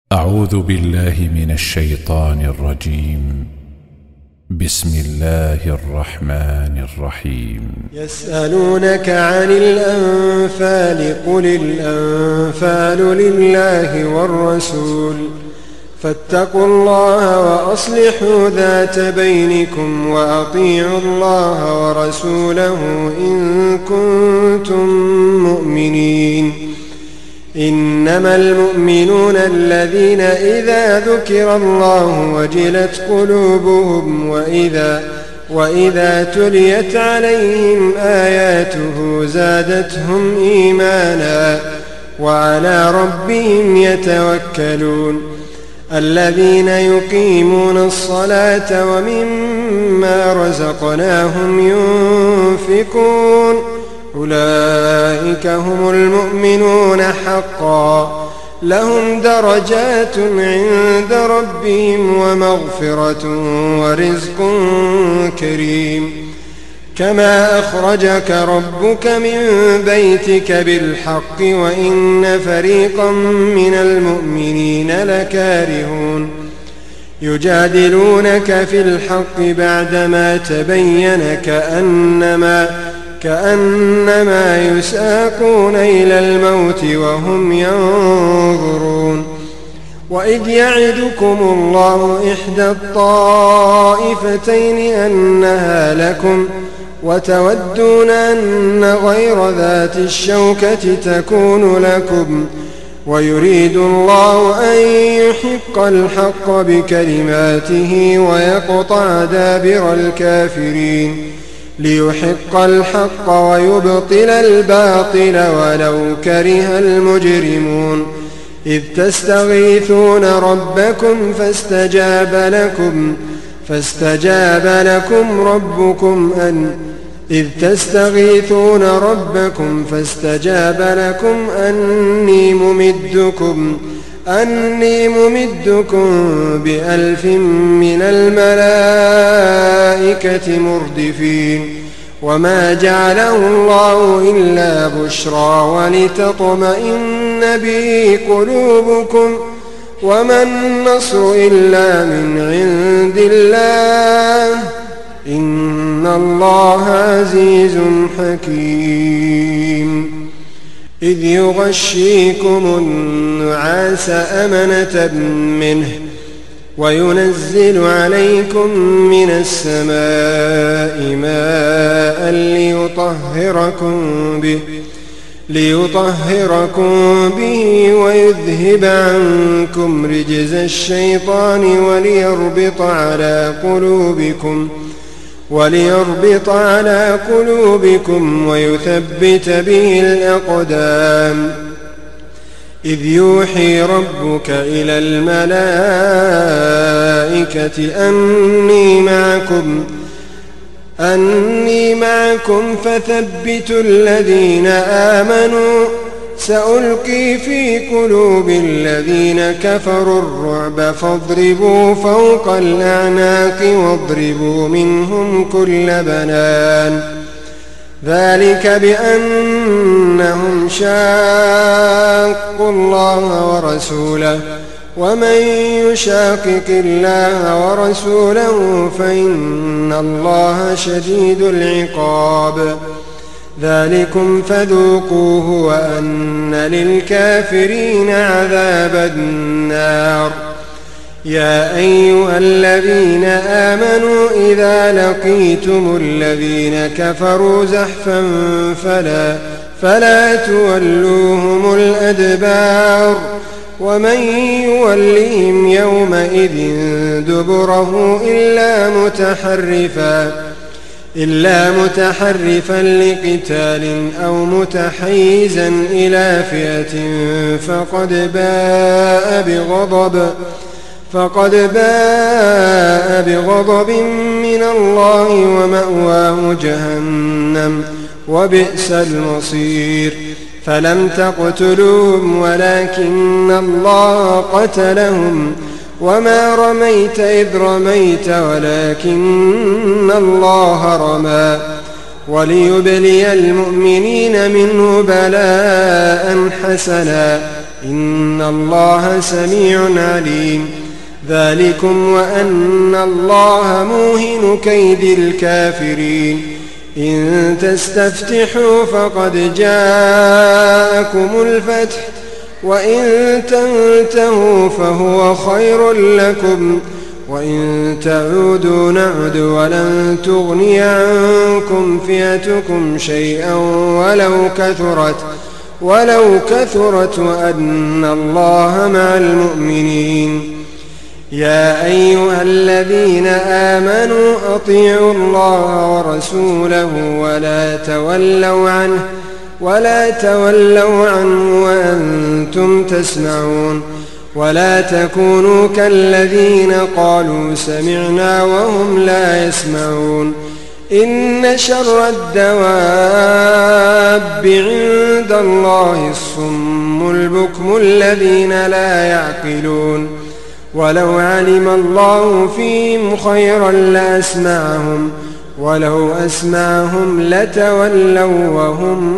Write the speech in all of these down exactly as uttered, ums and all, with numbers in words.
أعوذ بالله من الشيطان الرجيم. بسم الله الرحمن الرحيم. يسألونك عن الأنفال قل الأنفال لله والرسول فاتقوا الله وأصلحوا ذات بينكم وأطيعوا الله ورسوله إن كنتم مؤمنين. إنما المؤمنون الذين إذا ذكر الله وجلت قلوبهم وإذا, وإذا تليت عليهم آياته زادتهم إيمانا وعلى ربهم يتوكلون. الذين يقيمون الصلاة ومما رزقناهم ينفقون أولئك هم المؤمنون حقا لهم درجات عند ربهم ومغفرة ورزق كريم. كما أخرجك ربك من بيتك بالحق وإن فريقا من المؤمنين لكارهون. يجادلونك في الحق بعدما تبين كأنما كأنما يساقون إلى الموت وهم ينظرون. وإذ يعدكم الله إحدى الطائفتين أنها لكم وتودون أن غير ذات الشوكة تكون لكم ويريد الله أن يحق الحق بكلماته ويقطع دابر الكافرين ليحق الحق ويبطل الباطل ولو كره المجرمون. إذ تستغيثون ربكم فاستجاب لكم فاستجاب لكم ربكم أن إذ تستغيثون ربكم فاستجاب لكم أني ممدكم أني ممدكم بألف من الملائكة مردفين. وما جعله الله إلا بشرى ولتطمئن به قلوبكم وما النصر إلا من عند الله إن الله عزيز حكيم. إذ يغشيكم النعاس أمنة منه وينزل عليكم من السماء ماء ليطهركم به ليطهركم به ويذهب عنكم رجز الشيطان وليربط على قلوبكم وليربط على قلوبكم ويثبت به الأقدام. إذ يوحي ربك إلى الملائكة أني معكم أني معكم فثبتوا الذين آمنوا سألقي في قلوب الذين كفروا الرعب فاضربوا فوق الأعناق واضربوا منهم كل بنان. ذلك بأنهم شاقوا الله ورسوله ومن يشاقق الله ورسوله فإن الله شديد العقاب. ذلكم فذوقوه وأن للكافرين عذاب النار. يا أيها الذين آمنوا إذا لقيتم الذين كفروا زحفا فلا, فلا تولوهم الأدبار ومن يولهم يومئذ دبره إلا متحرفا إلا متحرفا لقتال أو متحيزا إلى فئة فقد باء بغضب فقد باء بغضب من الله ومأواه جهنم وبئس المصير. فلم تقتلوهم ولكن الله قتلهم وما رميت إذ رميت ولكن الله رمى وليبلي المؤمنين منه بلاء حسنا إن الله سميع عليم. ذلكم وأن الله موهن كيد الكافرين. إن تستفتحوا فقد جاءكم الفتح وإن تنتهوا فهو خير لكم وإن تعودوا نعد ولن تغني عنكم فئتكم شيئا ولو كثرت ولو كثرت وأن الله مع المؤمنين. يا أيها الذين آمنوا أطيعوا الله ورسوله ولا تولوا عنه ولا تولوا عنه وأنتم تسمعون. ولا تكونوا كالذين قالوا سمعنا وهم لا يسمعون. إن شر الدواب عند الله الصم البكم الذين لا يعقلون. ولو علم الله فيهم خيرا لأسمعهم ولو أسمعهم لتولوا وهم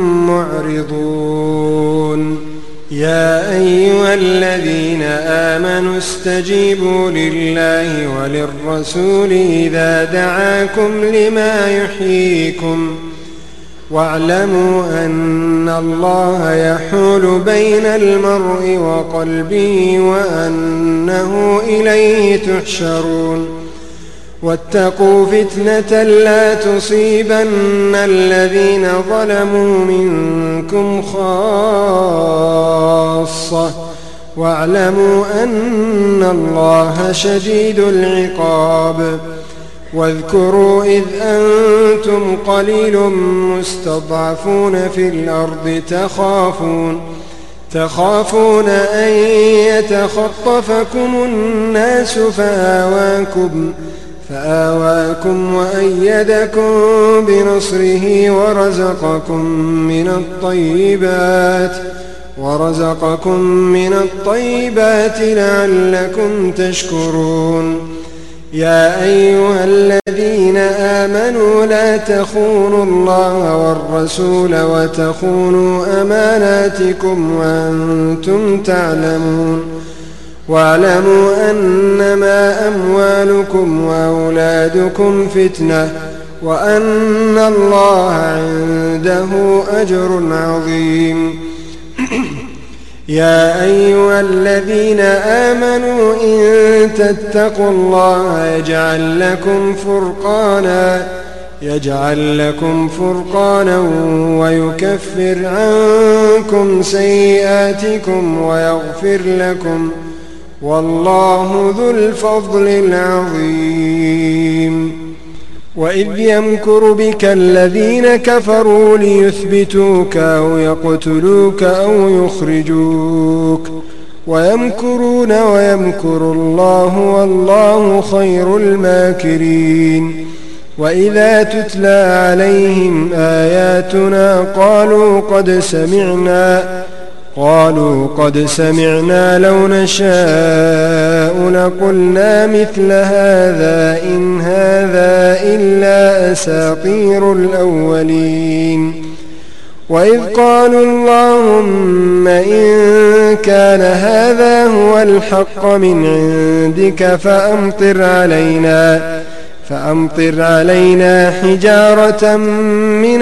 معرضون. يا أيها الذين آمنوا استجيبوا لله وللرسول إذا دعاكم لما يحييكم واعلموا أن الله يحول بين المرء وقلبه وأنه إليه تحشرون. واتقوا فتنة لا تصيبن الذين ظلموا منكم خاصة واعلموا أن الله شديد العقاب. واذكروا إذ أنتم قليل مستضعفون في الأرض تخافون تخافون أن يتخطفكم الناس فآواكم فآواكم وأيدكم بنصره ورزقكم من الطيبات ورزقكم من الطيبات لعلكم تشكرون. يا أيها الذين آمنوا لا تخونوا الله والرسول وتخونوا أماناتكم وأنتم تعلمون. واعلموا أنما أموالكم وأولادكم فتنة وأن الله عنده أجر عظيم. يا أيها الذين آمنوا إن تتقوا الله يجعل لكم فرقانا يجعل لكم فرقانا ويكفر عنكم سيئاتكم ويغفر لكم والله ذو الفضل العظيم. وإذ يمكر بك الذين كفروا ليثبتوك أو يقتلوك أو يخرجوك ويمكرون ويمكر الله والله خير الماكرين. وإذا تتلى عليهم آياتنا قالوا قد سمعنا قالوا قد سمعنا لو نشاء لقلنا مثل هذا إن هذا إلا أساطير الأولين. وإذ قالوا اللهم إن كان هذا هو الحق من عندك فأمطر علينا فأمطر علينا حجارة من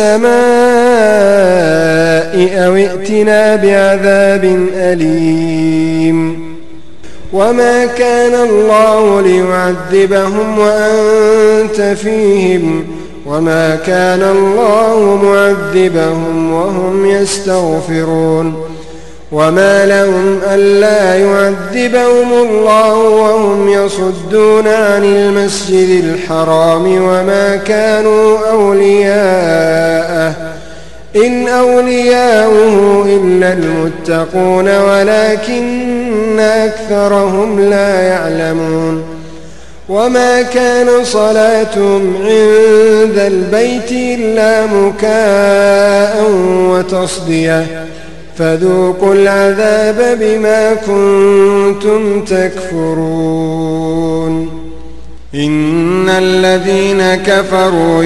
السماء أو ائتنا بعذاب أليم. وما كان الله ليعذبهم وأنت فيهم وما كان الله معذبهم وهم يستغفرون. وما لهم ألا يعذبهم الله وهم يصدون عن المسجد الحرام وما كانوا أولياءه إن أولياؤه إلا المتقون ولكن أكثرهم لا يعلمون. وما كان صلاتهم عند البيت إلا مكاء وتصدية فذوقوا العذاب بما كنتم تكفرون. إن الذين كفروا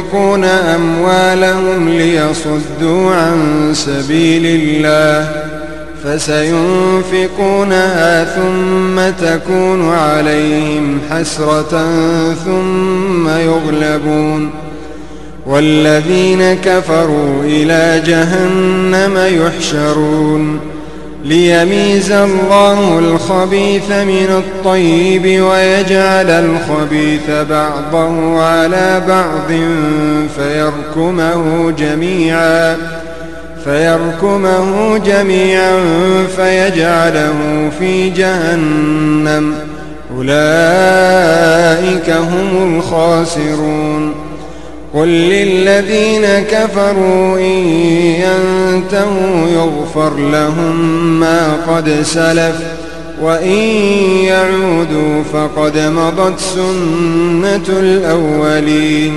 ينفقون أموالهم ليصدوا عن سبيل الله فسينفقونها ثم تكون عليهم حسرة ثم يغلبون والذين كفروا إلى جهنم يحشرون ليميز الله الخبيث من الطيب ويجعل الخبيث بعضه على بعض فيركمه جميعا فيركمه جميعا فيجعله في جهنم أولئك هم الخاسرون قل للذين كفروا إن ينتهوا يغفر لهم ما قد سلف وإن يعودوا فقد مضت سنة الأولين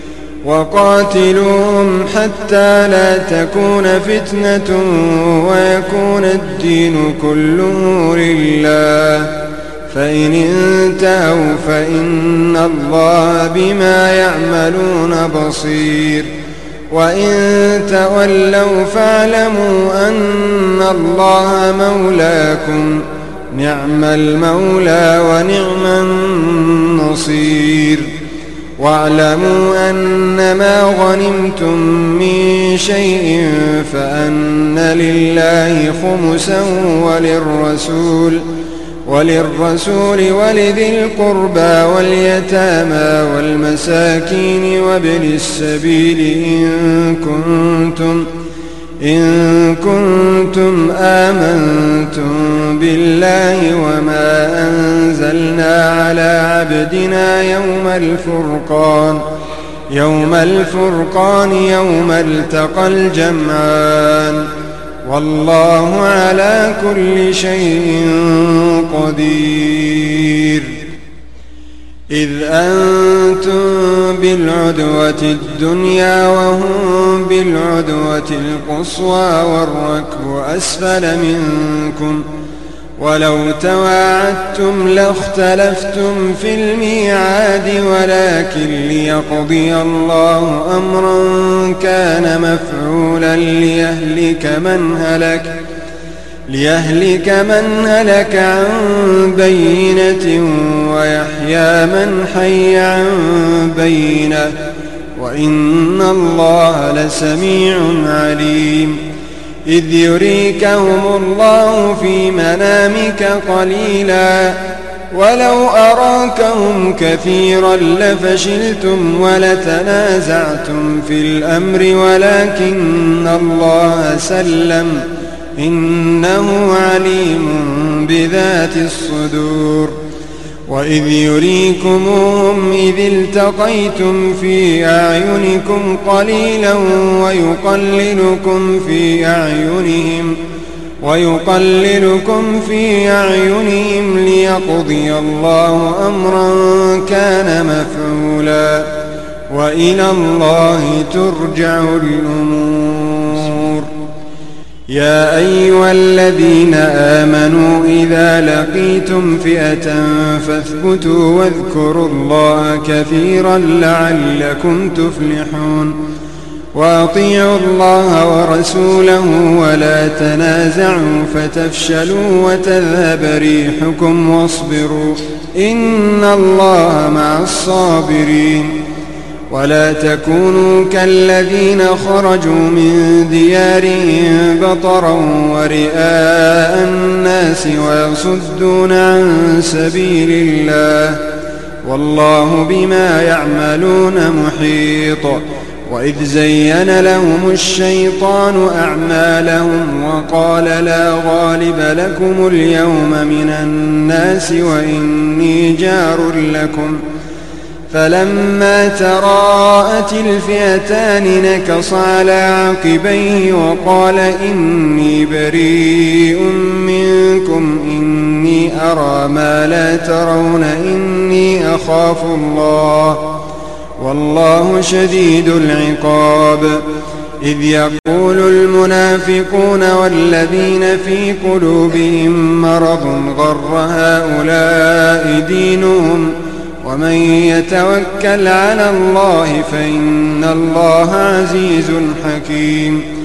وقاتلوهم حتى لا تكون فتنة ويكون الدين كله لله فإن انتهوا فإن الله بما يعملون بصير وإن تولوا فاعلموا أن الله مولاكم نعم المولى ونعم النصير واعلموا أنما غنمتم من شيء فأن لله خمسا وللرسول وللرسول ولذي القربى واليتامى والمساكين وابن السبيل إن كنتم إن كنتم آمنتم بالله وما أنزلنا على عبدنا يوم الفرقان يوم الفرقان يوم التقى الجمعان والله على كل شيء قدير إذ أنتم بالعدوة الدنيا وهم بالعدوة القصوى والركب أسفل منكم ولو تواعدتم لاختلفتم في الميعاد ولكن ليقضي الله أمرا كان مفعولا ليهلك من هلك ليهلك من هلك عن بينة ويحيى من حي عن بينة وإن الله لسميع عليم إذ يريكهم الله في منامك قليلا ولو أراكهم كثيرا لفشلتم ولتنازعتم في الأمر ولكن الله سلم إنه عليم بذات الصدور وإذ يريكموهم إذ التقيتم في أعينكم قليلا ويقللكم في أعينهم ويقللكم في أعينهم ليقضي الله أمرا كان مفعولا وإلى الله ترجع الأمور يا أيها الذين آمنوا إذا لقيتم فئة فاثبتوا واذكروا الله كثيرا لعلكم تفلحون وأطيعوا الله ورسوله ولا تنازعوا فتفشلوا وتذهب ريحكم واصبروا إن الله مع الصابرين ولا تكونوا كالذين خرجوا من ديارهم بطرا ورئاء الناس ويصدون عن سبيل الله والله بما يعملون محيط وإذ زين لهم الشيطان أعمالهم وقال لا غالب لكم اليوم من الناس وإني جار لكم فلما تراءت الفئتان نكص على عقبيه وقال إني بريء منكم إني أرى ما لا ترون إني أخاف الله والله شديد العقاب إذ يقول المنافقون والذين في قلوبهم مرض غر هؤلاء دينهم ومن يتوكل على الله فإن الله عزيز حكيم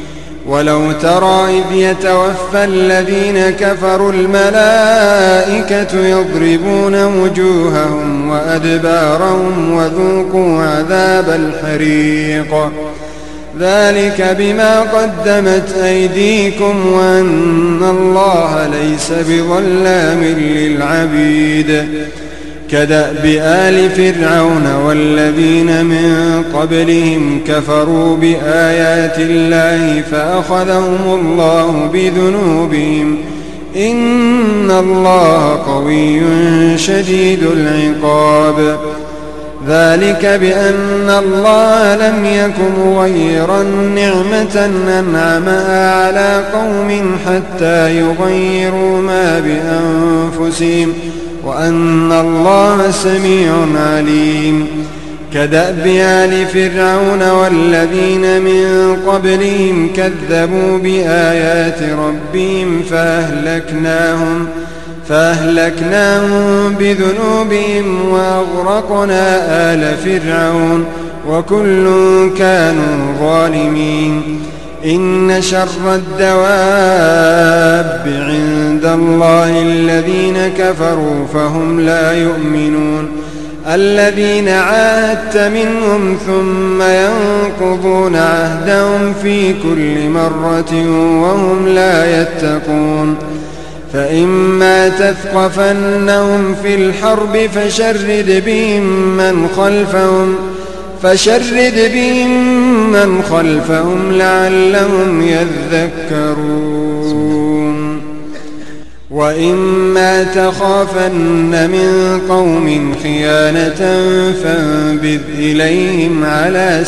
ولو ترى إذ يتوفى الذين كفروا الملائكة يضربون وجوههم وأدبارهم وذوقوا عذاب الحريق ذلك بما قدمت أيديكم وأن الله ليس بظلام للعبيد كدأب آل فرعون والذين من قبلهم كفروا بآيات الله فأخذهم الله بذنوبهم إن الله قوي شديد العقاب ذلك بأن الله لم يكن مغيرا نعمة أنعمها على قوم حتى يغيروا ما بأنفسهم وأن الله سميع عليم كدأب آل فرعون والذين من قبلهم كذبوا بآيات ربهم فأهلكناهم فأهلكناهم بذنوبهم وأغرقنا آل فرعون وكل كانوا ظالمين إن شر الدواب عند الله الذين كفروا فهم لا يؤمنون الذين عاهدت منهم ثم ينقضون عهدهم في كل مرة وهم لا يتقون فإما تثقفنهم في الحرب فشرد بهم من خلفهم فشرد بهم من خلفهم لعلهم يذكرون وإما تخافن من قوم خيانة فانبذ إليهم على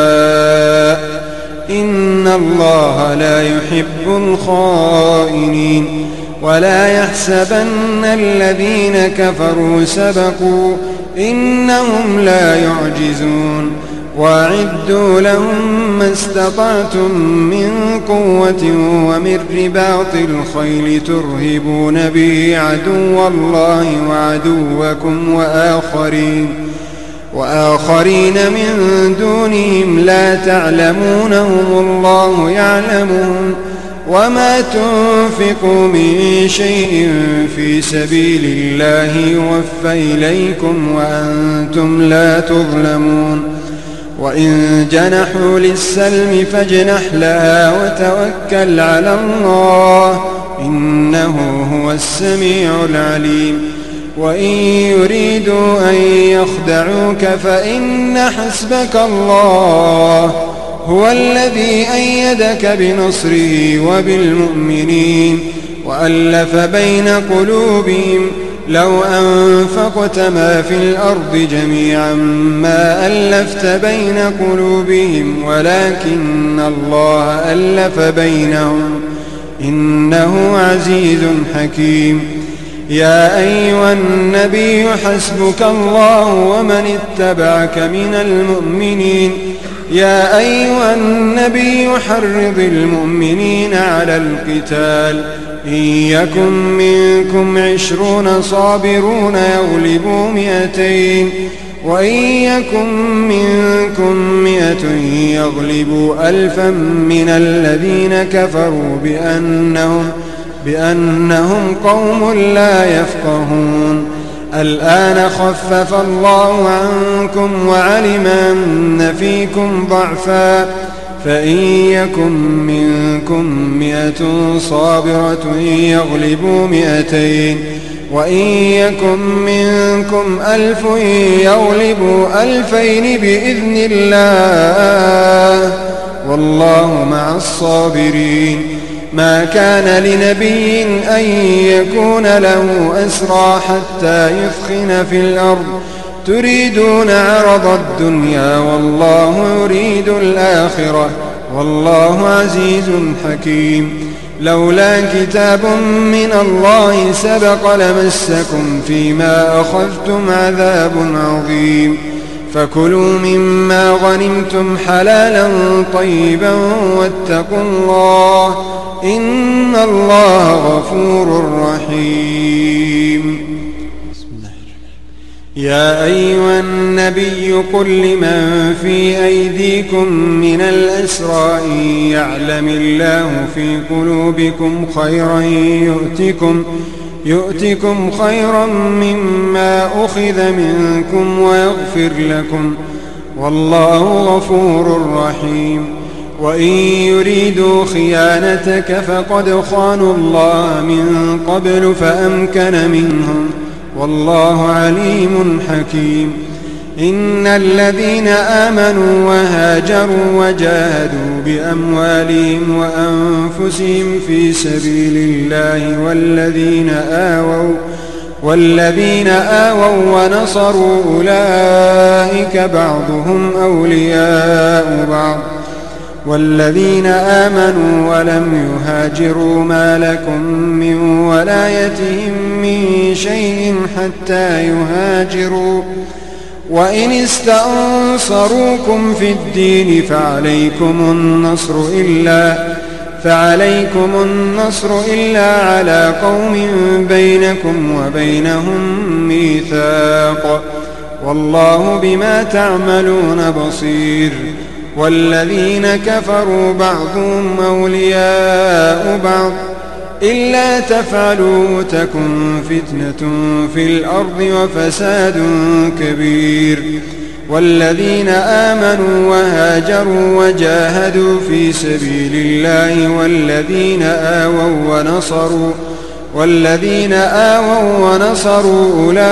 سواء إن الله لا يحب الخائنين ولا يحسبن الذين كفروا سبقوا إنهم لا يعجزون وأعدوا لهم ما استطعتم من قوة ومن رباط الخيل ترهبون به عدو الله وعدوكم وآخرين وآخرين من دونهم لا تعلمونهم الله يعلمهم وما تنفقوا من شيء في سبيل الله يوفى إليكم وأنتم لا تظلمون وإن جنحوا للسلم فاجنح لها وتوكل على الله إنه هو السميع العليم وإن يريدوا أن يخدعوك فإن حسبك الله هو الذي أيدك بنصره وبالمؤمنين وألف بين قلوبهم لو أنفقت ما في الأرض جميعا ما ألفت بين قلوبهم ولكن الله ألف بينهم إنه عزيز حكيم يا أيها النبي حسبك الله ومن اتبعك من المؤمنين يا أيها النبي حرض المؤمنين على القتال إن يكن منكم عشرون صابرون يغلبوا مئتين وإن يكن منكم مئة يغلبوا ألفا من الذين كفروا بأنهم, بأنهم قوم لا يفقهون الآن خفف الله عنكم وعلم أن فيكم ضعفا فإن يكن منكم مئة صابرة يغلبوا مئتين وإن يكن منكم ألف يغلبوا ألفين بإذن الله والله مع الصابرين ما كان لنبي أن يكون له أسرى حتى يثخن في الأرض تريدون عرض الدنيا والله يريد الآخرة والله عزيز حكيم لولا كتاب من الله سبق لمسكم فيما أخذتم عذاب عظيم فكلوا مما غنمتم حلالا طيبا واتقوا الله إن الله غفور رحيم يا أيها النبي قل لمن في أيديكم من الأسرى إن يعلم الله في قلوبكم خيرا يؤتكم, يؤتكم خيرا مما أخذ منكم ويغفر لكم والله غفور رحيم. وإن يريدوا خيانتك فقد خانوا الله من قبل فأمكن منهم والله عليم حكيم. إن الذين آمنوا وهاجروا وجاهدوا بأموالهم وأنفسهم في سبيل الله والذين آووا والذين آووا ونصروا أولئك بعضهم أولياء بعض والذين آمنوا ولم يهاجروا ما لكم من ولايتهم من شيء حتى يهاجروا وإن استنصروكم في الدين فعليكم النصر إلا فعليكم النصر إلا على قوم بينكم وبينهم ميثاق والله بما تعملون بصير. والذين كفروا بعضهم أولياء بعض إلا تفعلوا تكن فتنة في الأرض وفساد كبير. والذين آمنوا وهاجروا وجاهدوا في سبيل الله والذين آووا ونصروا والذين آووا ونصروا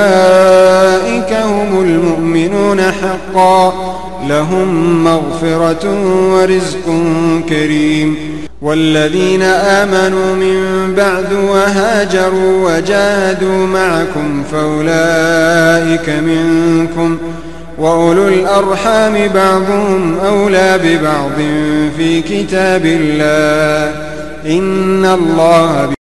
أولئك هم المؤمنون حقا لهم مغفرة ورزق كريم. والذين آمنوا من بعد وهاجروا وجاهدوا معكم فأولئك منكم وأولو الأرحام بعضهم أولى ببعض في كتاب الله إن الله